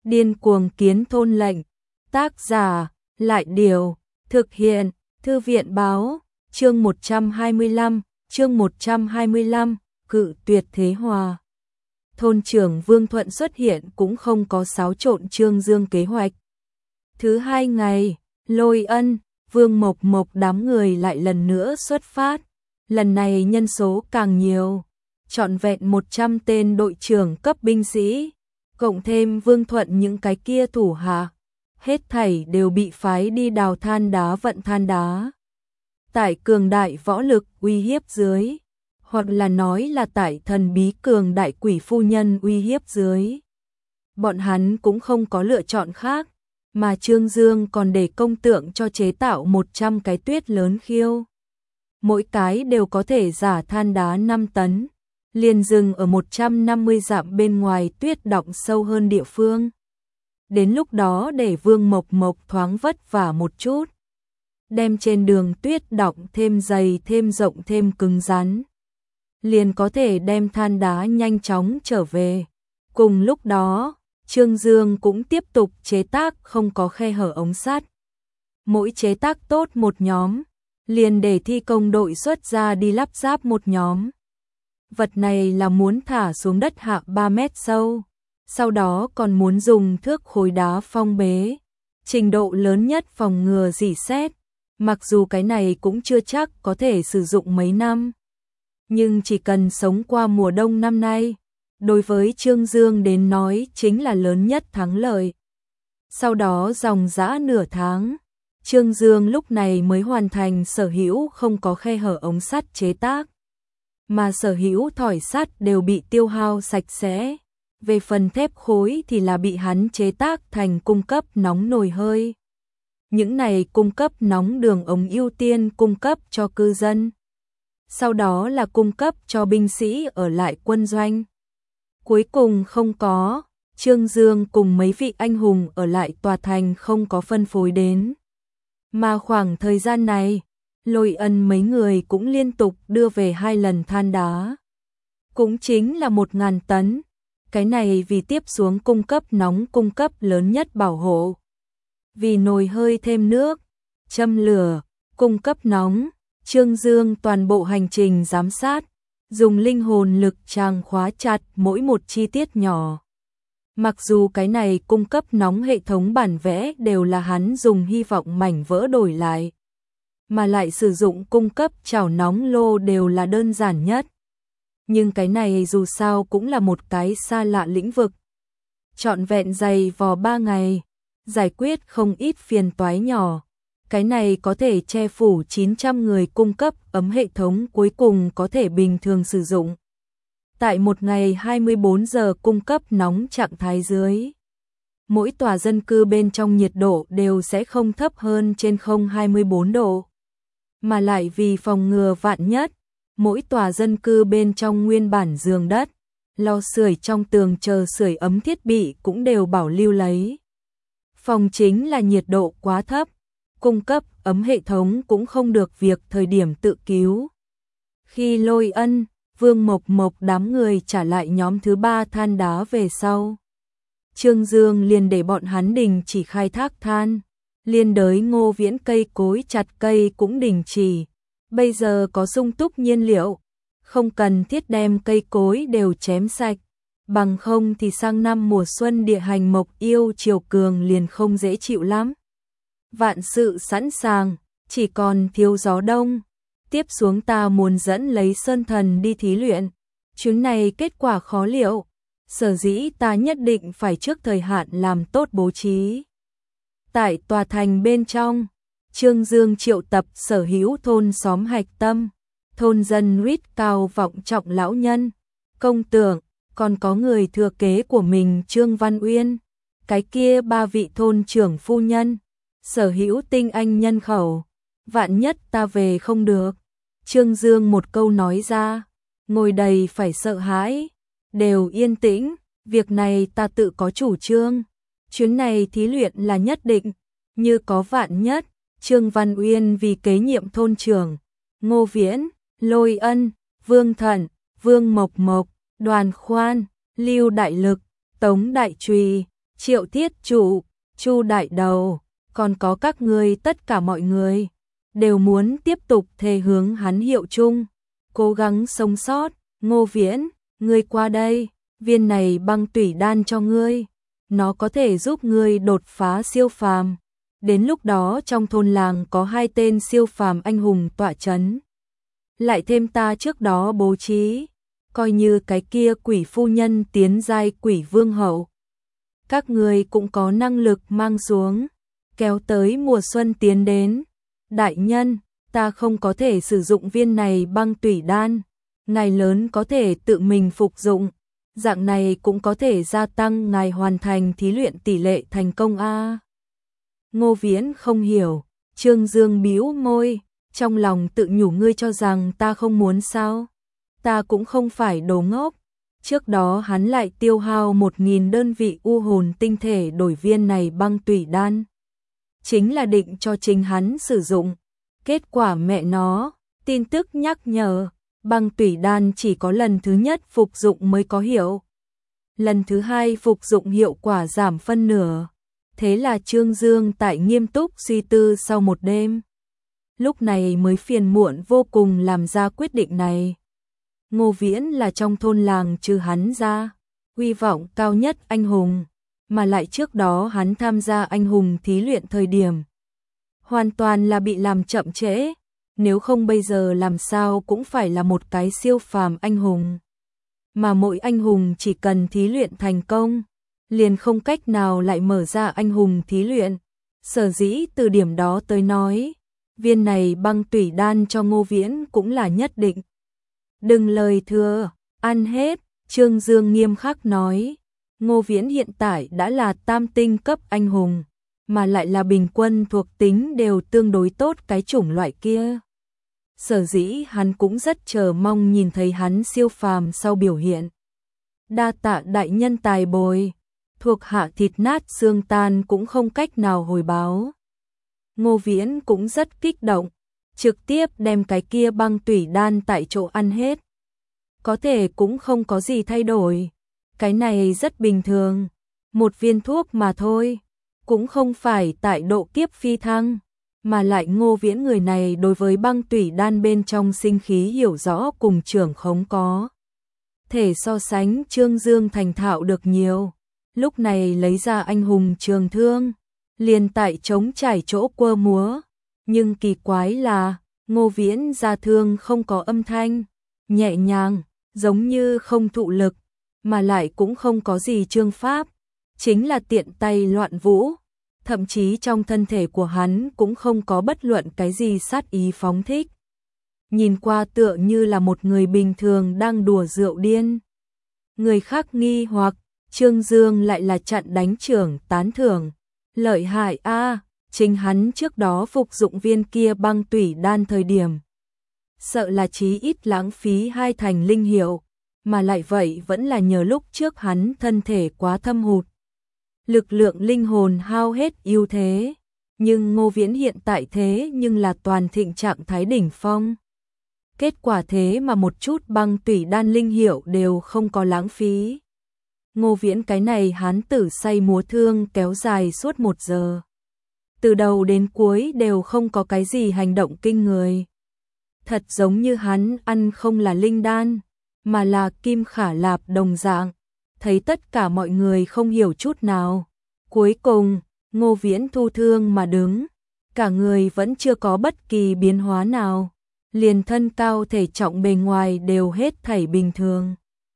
Điên cuồng kiến thôn lệnh. Tác giả, Lại Điều. Thực hiện, Thư viện Báo. Chương 125, cự tuyệt thế hòa. Thôn trưởng Vương Thuận xuất hiện cũng không có xáo trộn Trương Dương kế hoạch. Thứ hai ngày, Lôi Ân, Vương Mộc Mộc đám người lại lần nữa xuất phát. Lần này nhân số càng nhiều, trọn vẹn 100 tên đội trưởng cấp binh sĩ, cộng thêm Vương Thuận những cái kia thủ hạ, hết thảy đều bị phái đi đào than đá vận than đá. Tại cường đại võ lực uy hiếp dưới, hoặc là nói là tại thần bí cường đại quỷ phu nhân uy hiếp dưới. Bọn hắn cũng không có lựa chọn khác, mà Trương Dương còn để công tượng cho chế tạo 100 cái tuyết lớn khiêu. Mỗi cái đều có thể giả than đá 5 tấn, liền dừng ở 150 dặm bên ngoài tuyết đọng sâu hơn địa phương. Đến lúc đó để Vương Mộc Mộc thoáng vất vả một chút, đem trên đường tuyết đọng thêm dày thêm rộng thêm cứng rắn, liền có thể đem than đá nhanh chóng trở về. Cùng lúc đó, Trương Dương cũng tiếp tục chế tác không có khe hở ống sắt. Mỗi chế tác tốt một nhóm, liền để thi công đội xuất ra đi lắp ráp một nhóm. Vật này là muốn thả xuống đất hạ 3 mét sâu, sau đó còn muốn dùng thước khối đá phong bế, trình độ lớn nhất phòng ngừa rỉ sét. Mặc dù cái này cũng chưa chắc có thể sử dụng mấy năm, nhưng chỉ cần sống qua mùa đông năm nay, đối với Trương Dương đến nói chính là lớn nhất thắng lợi. Sau đó dòng dã nửa tháng, Trương Dương lúc này mới hoàn thành sở hữu không có khe hở ống sắt chế tác, mà sở hữu thỏi sắt đều bị tiêu hao sạch sẽ. Về phần thép khối thì là bị hắn chế tác thành cung cấp nóng nồi hơi. Những này cung cấp nóng đường ống ưu tiên cung cấp cho cư dân, sau đó là cung cấp cho binh sĩ ở lại quân doanh. Cuối cùng không có, Trương Dương cùng mấy vị anh hùng ở lại tòa thành không có phân phối đến. Mà khoảng thời gian này, Lôi Ân mấy người cũng liên tục đưa về 2 lần than đá. Cũng chính là 1000 tấn. Cái này vì tiếp xuống cung cấp nóng cung cấp lớn nhất bảo hộ. Vì nồi hơi thêm nước, châm lửa, cung cấp nóng, Trương Dương toàn bộ hành trình giám sát, dùng linh hồn lực tràng khóa chặt mỗi một chi tiết nhỏ. Mặc dù cái này cung cấp nóng hệ thống bản vẽ đều là hắn dùng hy vọng mảnh vỡ đổi lại, mà lại sử dụng cung cấp chảo nóng lô đều là đơn giản nhất. Nhưng cái này dù sao cũng là một cái xa lạ lĩnh vực. Trọn vẹn dày vò 3 ngày, giải quyết không ít phiền toái nhỏ. Cái này có thể che phủ 900 người cung cấp ấm hệ thống cuối cùng có thể bình thường sử dụng. Tại một ngày 24 giờ cung cấp nóng trạng thái dưới, mỗi tòa dân cư bên trong nhiệt độ đều sẽ không thấp hơn trên 024 độ. Mà lại vì phòng ngừa vạn nhất, mỗi tòa dân cư bên trong nguyên bản giường đất, lò sưởi trong tường chờ sưởi ấm thiết bị cũng đều bảo lưu lấy. Phòng chính là nhiệt độ quá thấp, cung cấp ấm hệ thống cũng không được việc thời điểm tự cứu. Khi Lôi Ân, Vương Mộc Mộc đám người trả lại nhóm thứ 3 than đá về sau, Trương Dương liền để bọn hắn đình chỉ khai thác than, liên đới Ngô Viễn cây cối chặt cây cũng đình chỉ. Bây giờ có sung túc nhiên liệu, không cần thiết đem cây cối đều chém sạch, bằng không thì sang năm mùa xuân địa hành mộc yêu chiều cường liền không dễ chịu lắm. Vạn sự sẵn sàng, chỉ còn thiếu gió đông. Tiếp xuống ta muốn dẫn lấy Sơn Thần đi thí luyện, chuyến này kết quả khó liệu, sở dĩ ta nhất định phải trước thời hạn làm tốt bố trí. Tại tòa thành bên trong, Trương Dương triệu tập sở hữu thôn xóm hạch tâm, thôn dân rít cao vọng trọng lão nhân, công tượng, còn có người thừa kế của mình Trương Văn Uyên, cái kia 3 vị thôn trưởng phu nhân, sở hữu tinh anh nhân khẩu. Vạn nhất ta về không được, Trương Dương một câu nói ra, ngồi đầy phải sợ hãi, đều yên tĩnh, việc này ta tự có chủ trương, chuyến này thí luyện là nhất định, như có vạn nhất. Trương Văn Uyên vì kế nhiệm thôn trưởng, Ngô Viễn, Lôi Ân, Vương Thận, Vương Mộc Mộc, Đoàn Khoan, Lưu Đại Lực, Tống Đại Trùy, Triệu Thiết Trụ, Chu Đại Đầu, còn có các ngươi tất cả mọi người, đều muốn tiếp tục thề hướng hắn hiệu chung, cố gắng sống sót. Ngô Viễn, ngươi qua đây, viên này băng tủy đan cho ngươi, nó có thể giúp ngươi đột phá siêu phàm. Đến lúc đó trong thôn làng có 2 tên siêu phàm anh hùng tọa chấn. Lại thêm ta trước đó bố trí, coi như cái kia quỷ phu nhân tiến giai quỷ vương hậu. Các ngươi cũng có năng lực mang xuống, kéo tới mùa xuân tiến đến. Đại nhân, ta không có thể sử dụng viên này băng tủy đan, ngài lớn có thể tự mình phục dụng, dạng này cũng có thể gia tăng ngài hoàn thành thí luyện tỷ lệ thành công a. Ngô Viễn không hiểu, Trương Dương bĩu môi, trong lòng tự nhủ ngươi cho rằng ta không muốn sao? Ta cũng không phải đồ ngốc. Trước đó hắn lại tiêu hao 1000 đơn vị u hồn tinh thể đổi viên này băng tủy đan, chính là định cho chính hắn sử dụng. Kết quả mẹ nó, tin tức nhắc nhở, băng tủy đan chỉ có lần thứ nhất phục dụng mới có hiệu. Lần thứ hai phục dụng hiệu quả giảm phân nửa. Thế là Trương Dương tại nghiêm túc suy tư sau một đêm. Lúc này mới phiền muộn vô cùng làm ra quyết định này. Ngô Viễn là trong thôn làng trừ hắn ra, uy vọng cao nhất anh hùng, mà lại trước đó hắn tham gia anh hùng thí luyện thời điểm. Hoàn toàn là bị làm chậm trễ, nếu không bây giờ làm sao cũng phải là một cái siêu phàm anh hùng. Mà mỗi anh hùng chỉ cần thí luyện thành công, liền không cách nào lại mở ra anh hùng thí luyện. Sở dĩ từ điểm đó tới nói, viên này băng tủy đan cho Ngô Viễn cũng là nhất định. Đừng lời thừa, ăn hết, Trương Dương nghiêm khắc nói. Ngô Viễn hiện tại đã là tam tinh cấp anh hùng, mà lại là bình quân thuộc tính đều tương đối tốt cái chủng loại kia. Sở dĩ hắn cũng rất chờ mong nhìn thấy hắn siêu phàm sau biểu hiện. Đa tạ đại nhân tài bồi, thuộc hạ thịt nát xương tan cũng không cách nào hồi báo. Ngô Viễn cũng rất kích động, trực tiếp đem cái kia băng tủy đan tại chỗ ăn hết. Có thể cũng không có gì thay đổi, cái này rất bình thường, một viên thuốc mà thôi, cũng không phải tại độ kiếp phi thăng, mà lại Ngô Viễn người này đối với băng tủy đan bên trong sinh khí hiểu rõ cùng trưởng khống có thể so sánh Trương Dương thành thạo được nhiều. Lúc này lấy ra anh hùng trường thương, liền tại trống trải chỗ quơ múa, nhưng kỳ quái là Ngô Viễn ra thương không có âm thanh, nhẹ nhàng, giống như không thụ lực, mà lại cũng không có gì chương pháp, chính là tiện tay loạn vũ, thậm chí trong thân thể của hắn cũng không có bất luận cái gì sát ý phóng thích. Nhìn qua tựa như là một người bình thường đang đùa rượu điên. Người khác nghi hoặc, Trương Dương lại là chặn đánh trưởng tán thưởng. Lợi hại a, chính hắn trước đó phục dụng viên kia băng tủy đan thời điểm. Sợ là chí ít lãng phí 2 thành linh hiệu, mà lại vậy vẫn là nhờ lúc trước hắn thân thể quá thâm hụt. Lực lượng linh hồn hao hết ưu thế, nhưng Ngô Viễn hiện tại thế nhưng là toàn thịnh trạng thái đỉnh phong. Kết quả thế mà một chút băng tủy đan linh hiệu đều không có lãng phí. Ngô Viễn cái này hán tử say múa thương kéo dài suốt 1 giờ. Từ đầu đến cuối đều không có cái gì hành động kinh người. Thật giống như hắn ăn không là linh đan, mà là kim khả lạp đồng dạng. Thấy tất cả mọi người không hiểu chút nào. Cuối cùng, Ngô Viễn thu thương mà đứng. Cả người vẫn chưa có bất kỳ biến hóa nào. Liền thân cao thể trọng bề ngoài đều hết thảy bình thường.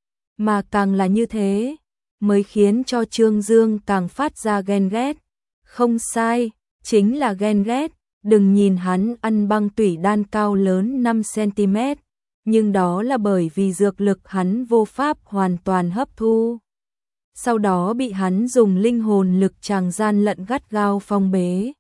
Mà càng là như thế, mới khiến cho Trương Dương càng phát ra ghen ghét. Không sai, chính là ghen ghét. Đừng nhìn hắn ăn băng tủy đan cao lớn 5 cm, nhưng đó là bởi vì dược lực hắn vô pháp hoàn toàn hấp thu. Sau đó bị hắn dùng linh hồn lực tràng gian lận gắt gao phong bế.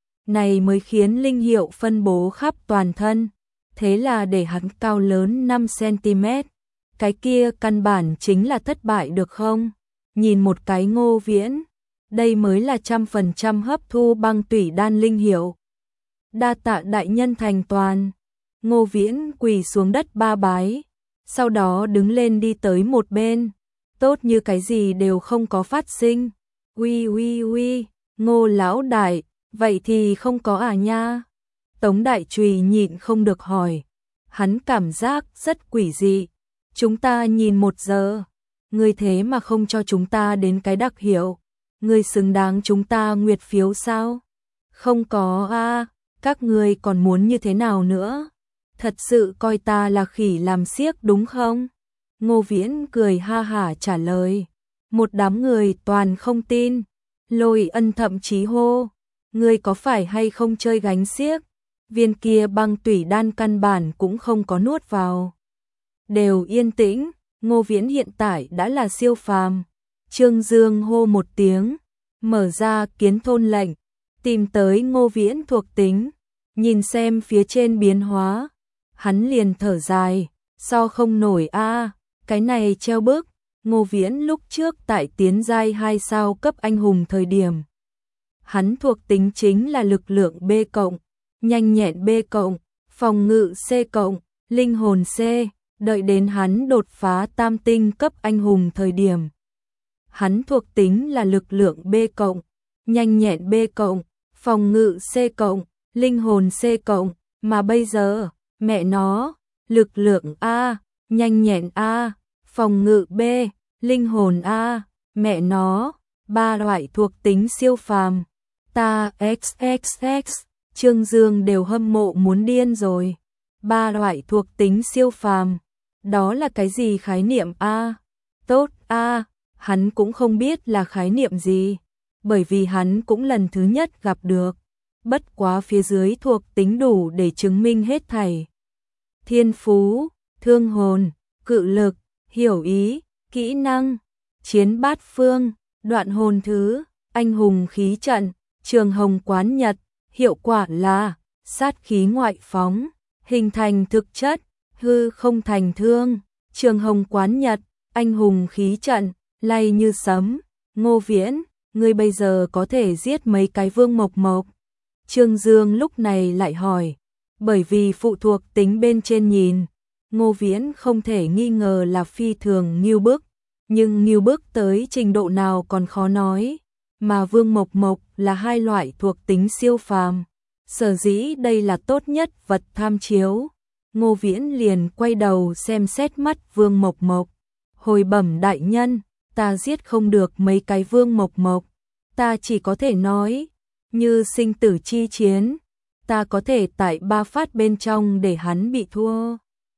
Này mới khiến linh hiệu phân bố khắp toàn thân. Thế là để hắn cao lớn 5 cm. Cái kia căn bản chính là thất bại được không? Nhìn một cái Ngô Viễn, đây mới là 100% hấp thu băng tủy đan linh hiệu. Đa tạ đại nhân thành toàn. Ngô Viễn quỳ xuống đất 3 bái, sau đó đứng lên đi tới một bên, tốt như cái gì đều không có phát sinh, Uy, Ngô lão đại, vậy thì không có à nha? Tống Đại Trùy nhịn không được hỏi. Hắn cảm giác rất quỷ dị. Chúng ta nhìn 1 giờ. Ngươi thế mà không cho chúng ta đến cái đặc hiệu. Ngươi xứng đáng chúng ta nguyệt phiếu sao? Không có a, các ngươi còn muốn như thế nào nữa? Thật sự coi ta là khỉ làm xiếc đúng không? Ngô Viễn cười ha hả trả lời. Một đám người toàn không tin. Lôi Ân thậm chí hô. Ngươi có phải hay không chơi gánh xiếc? Viên kia băng tủy đan căn bản cũng không có nuốt vào. Đều yên tĩnh, Ngô Viễn hiện tại đã là siêu phàm. Trương Dương hô một tiếng, mở ra kiến thôn lệnh, tìm tới Ngô Viễn thuộc tính, nhìn xem phía trên biến hóa. Hắn liền thở dài, so không nổi a, cái này treo bức. Ngô Viễn lúc trước tại tiến giai 2 sao cấp anh hùng thời điểm. Hắn thuộc tính chính là lực lượng B+, nhanh nhẹn B+, phòng ngự C+, linh hồn C, đợi đến hắn đột phá tam tinh cấp anh hùng thời điểm. Hắn thuộc tính là lực lượng B+, nhanh nhẹn B+, phòng ngự C+, linh hồn C+, mà bây giờ, mẹ nó, lực lượng A, nhanh nhẹn A, phòng ngự B, linh hồn A, mẹ nó, 3 loại thuộc tính siêu phàm. Ta XXX, Trương Dương đều hâm mộ muốn điên rồi. 3 loại thuộc tính siêu phàm, đó là cái gì khái niệm a? Tốt a, hắn cũng không biết là khái niệm gì, bởi vì hắn cũng lần thứ nhất gặp được. Bất quá phía dưới thuộc tính đủ để chứng minh hết thảy. Thiên phú, thương hồn, cự lực, hiểu ý, kỹ năng, chiến bát phương, đoạn hồn thứ, anh hùng khí trận, trường hồng quán nhật, hiệu quả là sát khí ngoại phóng, hình thành thực chất, hư không thành thương, trường hồng quán nhật, anh hùng khí trận, lay như sấm. Ngô Viễn, ngươi bây giờ có thể giết mấy cái Vương Mộc Mộc? Trương Dương lúc này lại hỏi, bởi vì phụ thuộc tính bên trên nhìn, Ngô Viễn không thể nghi ngờ là phi thường ngưu bức, nhưng ngưu bức tới trình độ nào còn khó nói, mà Vương Mộc Mộc là 2 loại thuộc tính siêu phàm, sở dĩ đây là tốt nhất vật tham chiếu. Ngô Viễn liền quay đầu xem xét mắt Vương Mộc Mộc, hồi bẩm đại nhân, ta giết không được mấy cái Vương Mộc Mộc, ta chỉ có thể nói, như sinh tử chi chiến, ta có thể tại 3 phát bên trong để hắn bị thua.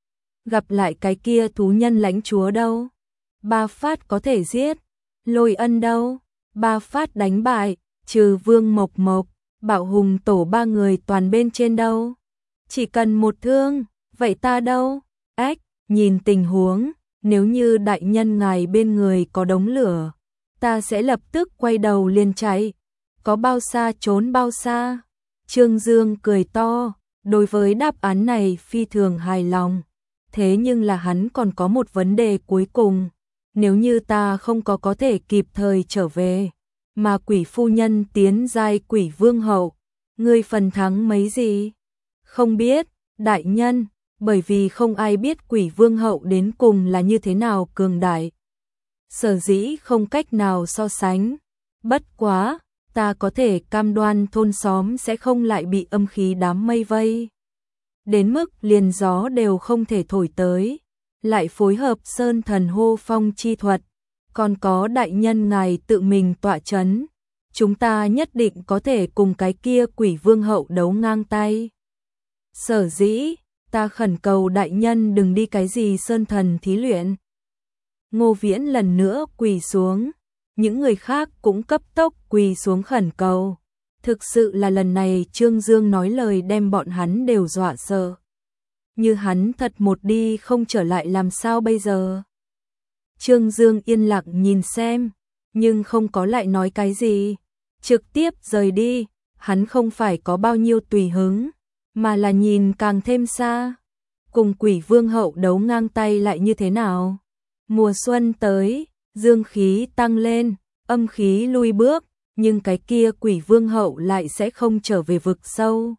Gặp lại cái kia thú nhân lãnh chúa đâu? 3 phát có thể giết. Lôi Ân đâu? 3 phát đánh bại, trừ Vương Mộc Mộc, Bạo Hùng tổ 3 người toàn bên trên đâu? Chỉ cần 1 thương, vậy ta đâu? Ách, nhìn tình huống, nếu như đại nhân ngài bên người có đống lửa, ta sẽ lập tức quay đầu liền chạy. Có bao xa trốn bao xa. Trương Dương cười to, đối với đáp án này phi thường hài lòng. Thế nhưng là hắn còn có một vấn đề cuối cùng. Nếu như ta không có thể kịp thời trở về, mà quỷ phu nhân tiến giai quỷ vương hậu, ngươi phần thắng mấy gì? Không biết, đại nhân, bởi vì không ai biết quỷ vương hậu đến cùng là như thế nào cường đại. Sở dĩ không cách nào so sánh. Bất quá, ta có thể cam đoan thôn xóm sẽ không lại bị âm khí đám mây vây. Đến mức liền gió đều không thể thổi tới. Lại phối hợp sơn thần hô phong chi thuật. Còn có đại nhân ngài tự mình tọa chấn. Chúng ta nhất định có thể cùng cái kia quỷ vương hậu đấu ngang tay. Sở dĩ, ta khẩn cầu đại nhân đừng đi cái gì sơn thần thí luyện. Ngô Viễn lần nữa quỳ xuống. Những người khác cũng cấp tốc quỳ xuống khẩn cầu. Thực sự là lần này Trương Dương nói lời đem bọn hắn đều dọa sợ. Như hắn thật một đi không trở lại làm sao bây giờ? Trương Dương yên lặng nhìn xem, nhưng không có lại nói cái gì. Trực tiếp rời đi, hắn không phải có bao nhiêu tùy hứng, mà là nhìn càng thêm xa. Cùng quỷ vương hậu đấu ngang tay lại như thế nào? Mùa xuân tới, dương khí tăng lên, âm khí lui bước, nhưng cái kia quỷ vương hậu lại sẽ không trở về vực sâu.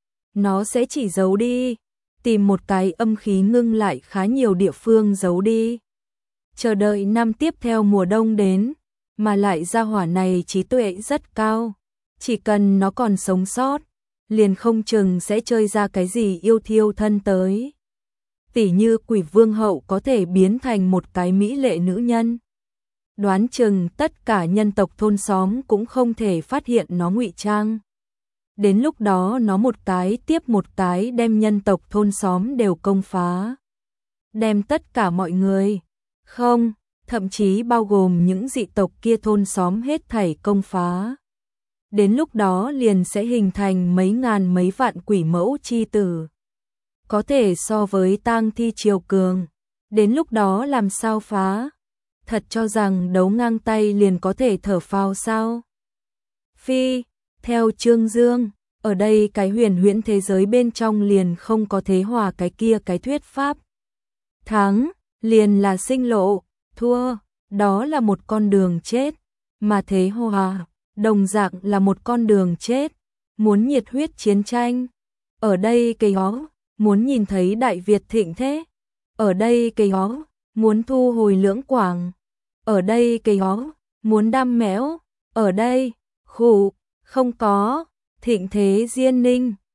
Nó sẽ chỉ giấu đi, tìm một cái âm khí ngưng lại khá nhiều địa phương giấu đi. Chờ đợi năm tiếp theo mùa đông đến, mà lại gia hỏa này trí tuệ rất cao, chỉ cần nó còn sống sót, liền không chừng sẽ chơi ra cái gì yêu thiêu thân tới. Tỉ như Quỷ Vương hậu có thể biến thành một cái mỹ lệ nữ nhân. Đoán chừng tất cả nhân tộc thôn xóm cũng không thể phát hiện nó ngụy trang. Đến lúc đó nó một cái tiếp một cái đem nhân tộc thôn xóm đều công phá. Đem tất cả mọi người, không, thậm chí bao gồm những dị tộc kia thôn xóm hết thảy công phá. Đến lúc đó liền sẽ hình thành mấy ngàn mấy vạn quỷ mẫu chi tử. Có thể so với tang thi triều cường. Đến lúc đó làm sao phá? Thật cho rằng đấu ngang tay liền có thể thở phào sao? Phi, theo Trương Dương, ở đây cái huyền huyễn thế giới bên trong liền không có thế hòa cái kia cái thuyết pháp. Thắng, liền là sinh lộ, thua, đó là một con đường chết, mà thế hòa, đồng dạng là một con đường chết, muốn nhiệt huyết chiến tranh. Ở đây cái đó, muốn nhìn thấy Đại Việt thịnh thế. Ở đây cái đó, muốn thu hồi Lưỡng Quảng. Ở đây cái đó, muốn đam mẽo. Ở đây, khủ, không có, thịnh thế Diên Ninh.